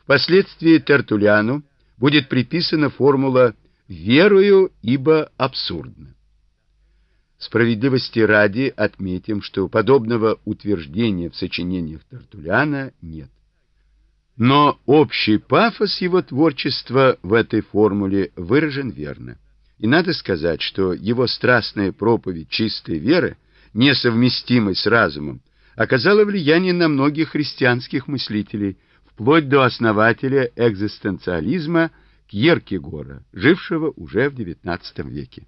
Впоследствии Тертуллиану будет приписана формула «верую, ибо абсурдно». Справедливости ради отметим, что подобного утверждения в сочинениях Тертуллиана нет. Но общий пафос его творчества в этой формуле выражен верно. И надо сказать, что его страстная проповедь чистой веры, несовместимой с разумом, оказала влияние на многих христианских мыслителей, вплоть до основателя экзистенциализма Кьеркегора, жившего уже в XIX веке.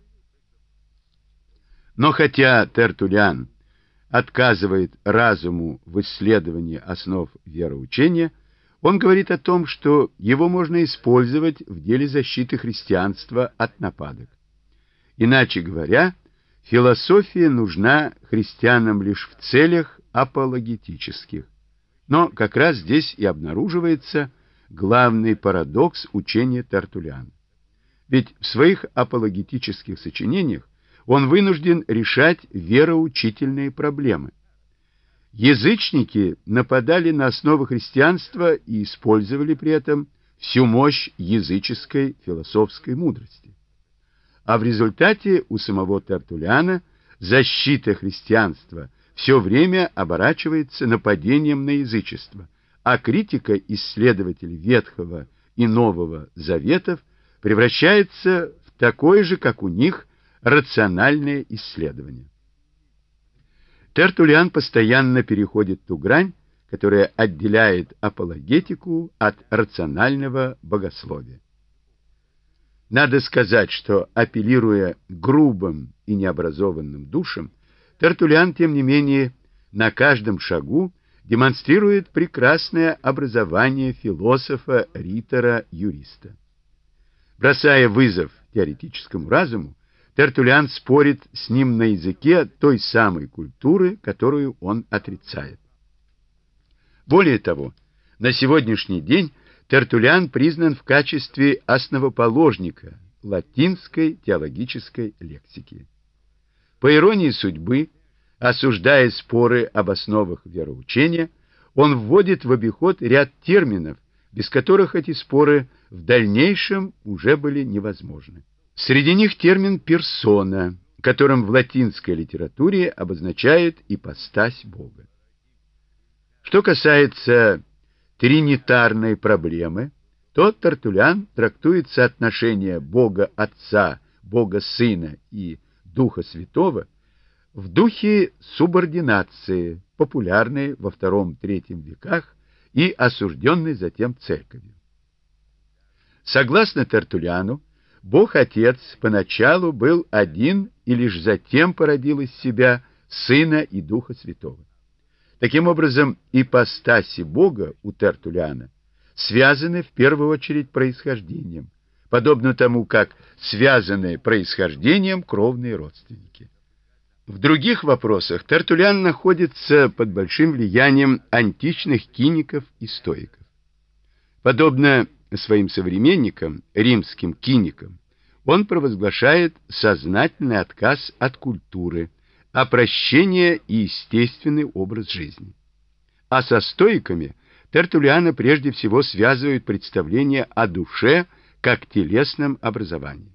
Но хотя Тертуллиан отказывает разуму в исследовании основ вероучения, он говорит о том, что его можно использовать в деле защиты христианства от нападок. Иначе говоря, философия нужна христианам лишь в целях апологетических. Но как раз здесь и обнаруживается главный парадокс учения Тертуллиана. Ведь в своих апологетических сочинениях он вынужден решать вероучительные проблемы. Язычники нападали на основы христианства и использовали при этом всю мощь языческой философской мудрости. А в результате у самого Тертуллиана защита христианства все время оборачивается нападением на язычество, а критика исследователей Ветхого и Нового Заветов превращается в такое же, как у них, рациональное исследование. Тертуллиан постоянно переходит ту грань, которая отделяет апологетику от рационального богословия. Надо сказать, что, апеллируя к грубым и необразованным душам, Тертуллиан, тем не менее, на каждом шагу демонстрирует прекрасное образование философа, ритора, юриста. Бросая вызов теоретическому разуму, Тертуллиан спорит с ним на языке той самой культуры, которую он отрицает. Более того, на сегодняшний день Тертуллиан признан в качестве основоположника латинской теологической лексики. По иронии судьбы, осуждая споры об основах вероучения, он вводит в обиход ряд терминов, без которых эти споры в дальнейшем уже были невозможны. Среди них термин «персона», которым в латинской литературе обозначает ипостась Бога. Что касается тринитарной проблемы, то Тертуллиан трактует соотношение Бога Отца, Бога Сына и Духа Святого в духе субординации, популярной во II-III веках и осужденной затем Церковью. Согласно Тертуллиану, Бог-Отец поначалу был один и лишь затем породил из себя Сына и Духа Святого. Таким образом, ипостаси Бога у Тертуллиана связаны в первую очередь происхождением, подобно тому, как связаны происхождением кровные родственники. В других вопросах Тертуллиан находится под большим влиянием античных киников и стоиков. Подобно своим современникам, римским киникам, он провозглашает сознательный отказ от культуры, опрощение и естественный образ жизни. А со стоиками Тертуллиана прежде всего связывают представление о душе как телесном образовании.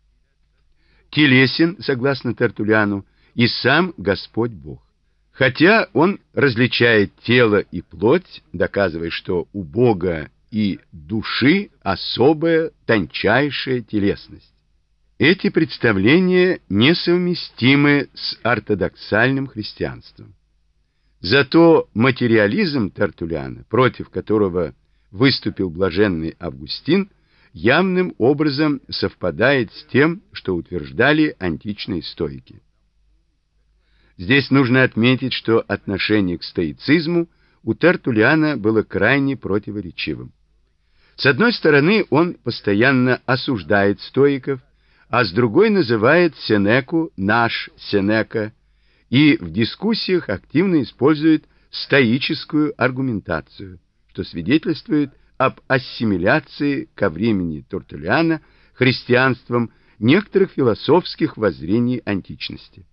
Телесен, согласно Тертуллиану, и сам Господь Бог. Хотя он различает тело и плоть, доказывая, что у Бога и души особая, тончайшая телесность. Эти представления несовместимы с ортодоксальным христианством. Зато материализм Тертуллиана, против которого выступил блаженный Августин, явным образом совпадает с тем, что утверждали античные стоики. Здесь нужно отметить, что отношение к стоицизму у Тертуллиана было крайне противоречивым. С одной стороны, он постоянно осуждает стоиков, а с другой называет Сенеку «наш Сенека» и в дискуссиях активно использует стоическую аргументацию, что свидетельствует об ассимиляции ко времени Тертуллиана христианством некоторых философских воззрений античности.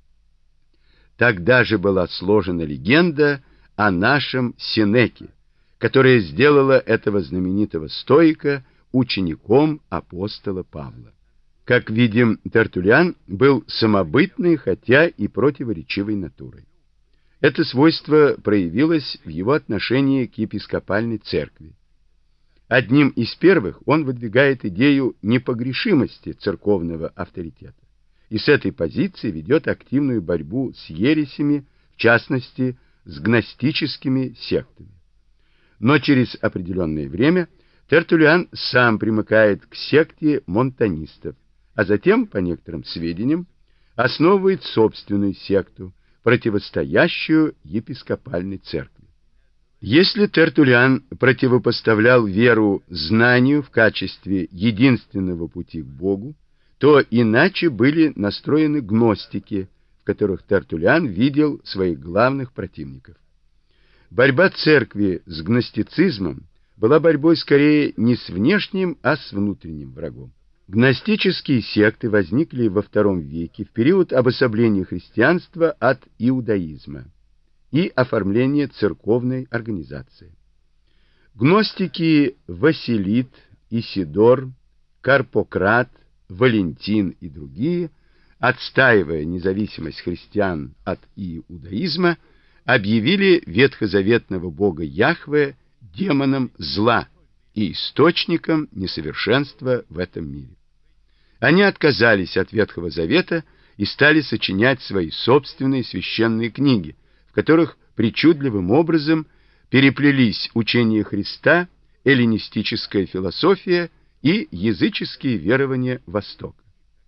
Тогда же была сложена легенда о нашем Сенеке, которая сделала этого знаменитого стоика учеником апостола Павла. Как видим, Тертуллиан был самобытной, хотя и противоречивой натурой. Это свойство проявилось в его отношении к епископальной церкви. Одним из первых он выдвигает идею непогрешимости церковного авторитета, и с этой позиции ведет активную борьбу с ересями, в частности, с гностическими сектами. Но через определенное время Тертуллиан сам примыкает к секте монтанистов, а затем, по некоторым сведениям, основывает собственную секту, противостоящую епископальной церкви. Если Тертуллиан противопоставлял веру знанию в качестве единственного пути к Богу, то иначе были настроены гностики, в которых Тертуллиан видел своих главных противников. Борьба церкви с гностицизмом была борьбой скорее не с внешним, а с внутренним врагом. Гностические секты возникли во II веке в период обособления христианства от иудаизма и оформления церковной организации. Гностики Василит, Исидор, Карпократ, Валентин и другие, отстаивая независимость христиан от иудаизма, объявили ветхозаветного бога Яхве демоном зла и источником несовершенства в этом мире. Они отказались от Ветхого Завета и стали сочинять свои собственные священные книги, в которых причудливым образом переплелись учение Христа, эллинистическая философия и языческие верования Востока.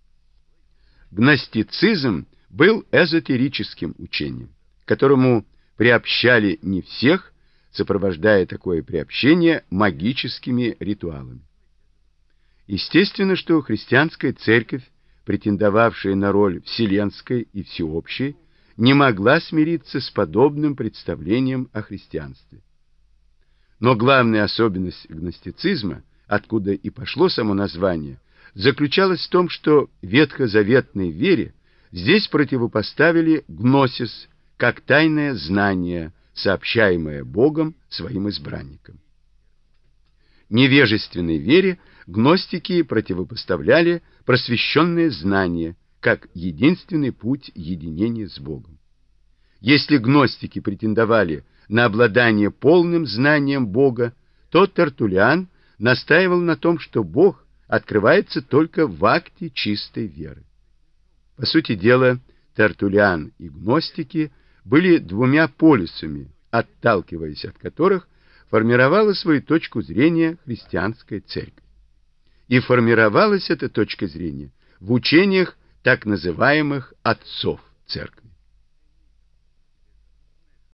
Гностицизм был эзотерическим учением, к которому приобщали не всех, сопровождая такое приобщение магическими ритуалами. Естественно, что христианская церковь, претендовавшая на роль вселенской и всеобщей, не могла смириться с подобным представлением о христианстве. Но главная особенность гностицизма, откуда и пошло само название, заключалась в том, что ветхозаветной вере здесь противопоставили гносис как тайное знание, сообщаемое Богом своим избранникам. Невежественной вере гностики противопоставляли просвещенное знание как единственный путь единения с Богом. Если гностики претендовали на обладание полным знанием Бога, то Тертуллиан настаивал на том, что Бог открывается только в акте чистой веры. По сути дела, Тертуллиан и гностики были двумя полюсами, отталкиваясь от которых формировала свою точку зрения христианская церковь. И формировалась эта точка зрения в учениях так называемых отцов церкви.